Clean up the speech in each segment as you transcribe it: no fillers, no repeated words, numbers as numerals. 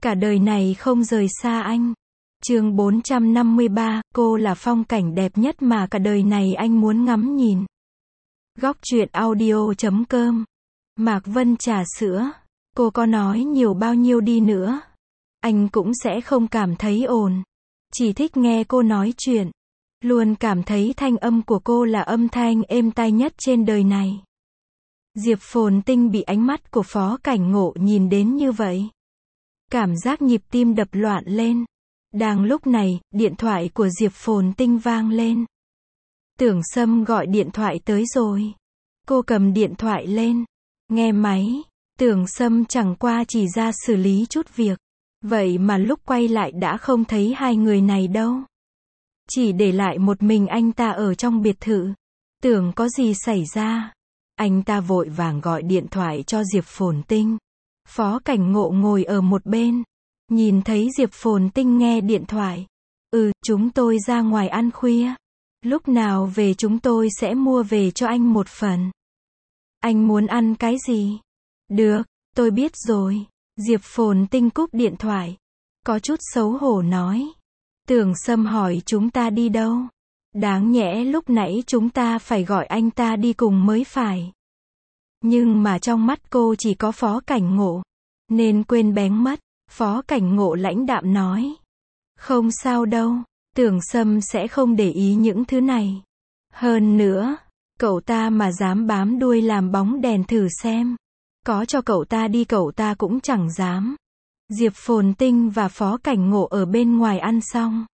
Cả đời này không rời xa anh. Chương 453, cô là phong cảnh đẹp nhất mà cả đời này anh muốn ngắm nhìn. Góc truyện audio.com. Mạc Vân trà sữa. Cô có nói nhiều bao nhiêu đi nữa, anh cũng sẽ không cảm thấy ồn. Chỉ thích nghe cô nói chuyện. Luôn cảm thấy thanh âm của cô là âm thanh êm tai nhất trên đời này. Diệp Phồn Tinh bị ánh mắt của Phó Cảnh Ngộ nhìn đến như vậy. Cảm giác nhịp tim đập loạn lên. Đang lúc này, điện thoại của Diệp Phồn Tinh vang lên. Tưởng Sâm gọi điện thoại tới rồi. Cô cầm điện thoại lên. Nghe máy. Tưởng Sâm chẳng qua chỉ ra xử lý chút việc. Vậy mà lúc quay lại đã không thấy hai người này đâu. Chỉ để lại một mình anh ta ở trong biệt thự. Tưởng có gì xảy ra. Anh ta vội vàng gọi điện thoại cho Diệp Phồn Tinh. Phó Cảnh Ngộ ngồi ở một bên. Nhìn thấy Diệp Phồn Tinh nghe điện thoại. Chúng tôi ra ngoài ăn khuya. Lúc nào về chúng tôi sẽ mua về cho anh một phần. Anh muốn ăn cái gì? Được, tôi biết rồi. Diệp Phồn Tinh cúp điện thoại. Có chút xấu hổ nói. Tưởng Sâm hỏi chúng ta đi đâu? Đáng nhẽ lúc nãy chúng ta phải gọi anh ta đi cùng mới phải. Nhưng mà trong mắt cô chỉ có Phó Cảnh Ngộ. Nên quên bén mất. Phó Cảnh Ngộ lãnh đạm nói. Không sao đâu. Tưởng Sâm sẽ không để ý những thứ này. Hơn nữa, cậu ta mà dám bám đuôi làm bóng đèn thử xem. Có cho cậu ta đi cậu ta cũng chẳng dám. Diệp Phồn Tinh và Phó Cảnh Ngộ ở bên ngoài ăn xong.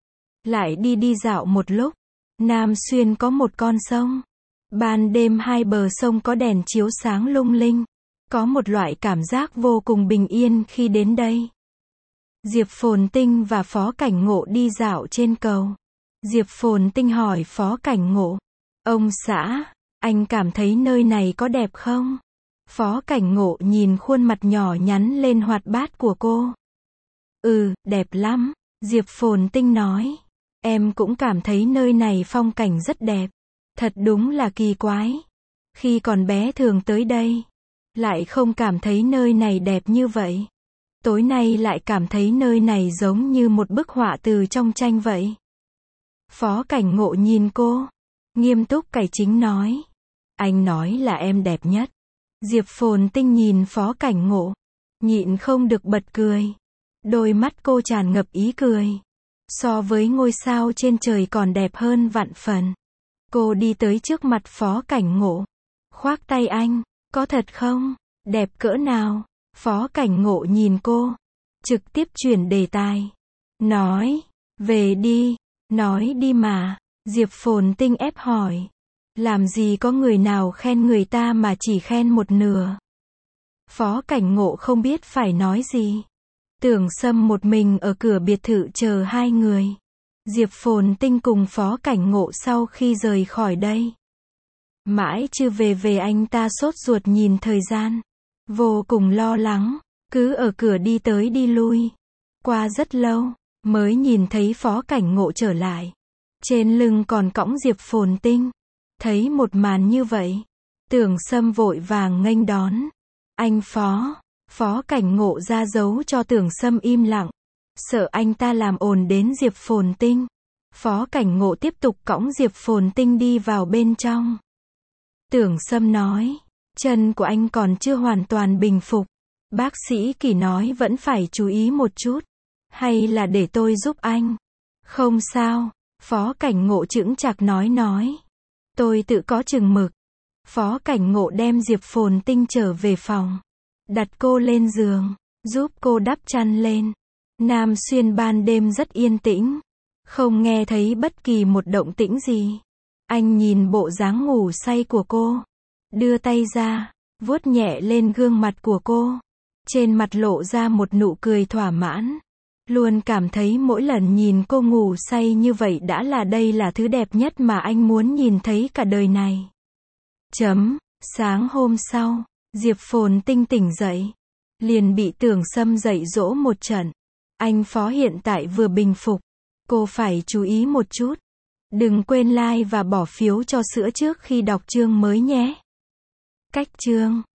Lại đi dạo một lúc. Nam Xuyên có một con sông. Ban đêm hai bờ sông có đèn chiếu sáng lung linh. Có một loại cảm giác vô cùng bình yên khi đến đây. Diệp Phồn Tinh và Phó Cảnh Ngộ đi dạo trên cầu. Diệp Phồn Tinh hỏi Phó Cảnh Ngộ. Ông xã, anh cảm thấy nơi này có đẹp không? Phó Cảnh Ngộ nhìn khuôn mặt nhỏ nhắn lên hoạt bát của cô. Đẹp lắm. Diệp Phồn Tinh nói. Em cũng cảm thấy nơi này phong cảnh rất đẹp. Thật đúng là kỳ quái. Khi còn bé thường tới đây. Lại không cảm thấy nơi này đẹp như vậy. Tối nay lại cảm thấy nơi này giống như một bức họa từ trong tranh vậy. Phó Cảnh Ngộ nhìn cô. Nghiêm túc cải chính nói. Anh nói là em đẹp nhất. Diệp Phồn Tinh nhìn Phó Cảnh Ngộ. Nhịn không được bật cười. Đôi mắt cô tràn ngập ý cười. So với ngôi sao trên trời còn đẹp hơn vạn phần. Cô đi tới trước mặt Phó Cảnh Ngộ. Khoác tay anh. Có thật không? Đẹp cỡ nào? Phó Cảnh Ngộ nhìn cô. Trực tiếp chuyển đề tài. Nói. Về đi. Nói đi mà. Diệp Phồn Tinh ép hỏi. Làm gì có người nào khen người ta mà chỉ khen một nửa. Phó Cảnh Ngộ không biết phải nói gì. Tưởng Sâm một mình ở cửa biệt thự chờ hai người. Diệp Phồn Tinh cùng Phó Cảnh Ngộ sau khi rời khỏi đây. Mãi chưa về anh ta sốt ruột nhìn thời gian. Vô cùng lo lắng. Cứ ở cửa đi tới đi lui. Qua rất lâu. Mới nhìn thấy Phó Cảnh Ngộ trở lại. Trên lưng còn cõng Diệp Phồn Tinh. Thấy một màn như vậy. Tưởng Sâm vội vàng nghênh đón. Anh Phó. Phó Cảnh Ngộ ra dấu cho Tưởng Sâm im lặng. Sợ anh ta làm ồn đến Diệp Phồn Tinh. Phó Cảnh Ngộ tiếp tục cõng Diệp Phồn Tinh đi vào bên trong. Tưởng Sâm nói. Chân của anh còn chưa hoàn toàn bình phục. Bác sĩ Kỳ nói vẫn phải chú ý một chút. Hay là để tôi giúp anh? Không sao. Phó Cảnh Ngộ chững chạc nói. Tôi tự có chừng mực. Phó Cảnh Ngộ đem Diệp Phồn Tinh trở về phòng. Đặt cô lên giường. Giúp cô đắp chăn lên. Nam Xuyên ban đêm rất yên tĩnh. Không nghe thấy bất kỳ một động tĩnh gì. Anh nhìn bộ dáng ngủ say của cô. Đưa tay ra. Vuốt nhẹ lên gương mặt của cô. Trên mặt lộ ra một nụ cười thỏa mãn. Luôn cảm thấy mỗi lần nhìn cô ngủ say như vậy đã là đây là thứ đẹp nhất mà anh muốn nhìn thấy cả đời này. Sáng hôm sau, Diệp Phồn Tinh tỉnh dậy. Liền bị Tưởng Sâm dạy dỗ một trận. Anh Phó hiện tại vừa bình phục. Cô phải chú ý một chút. Đừng quên like và bỏ phiếu cho sữa trước khi đọc chương mới nhé. Cách chương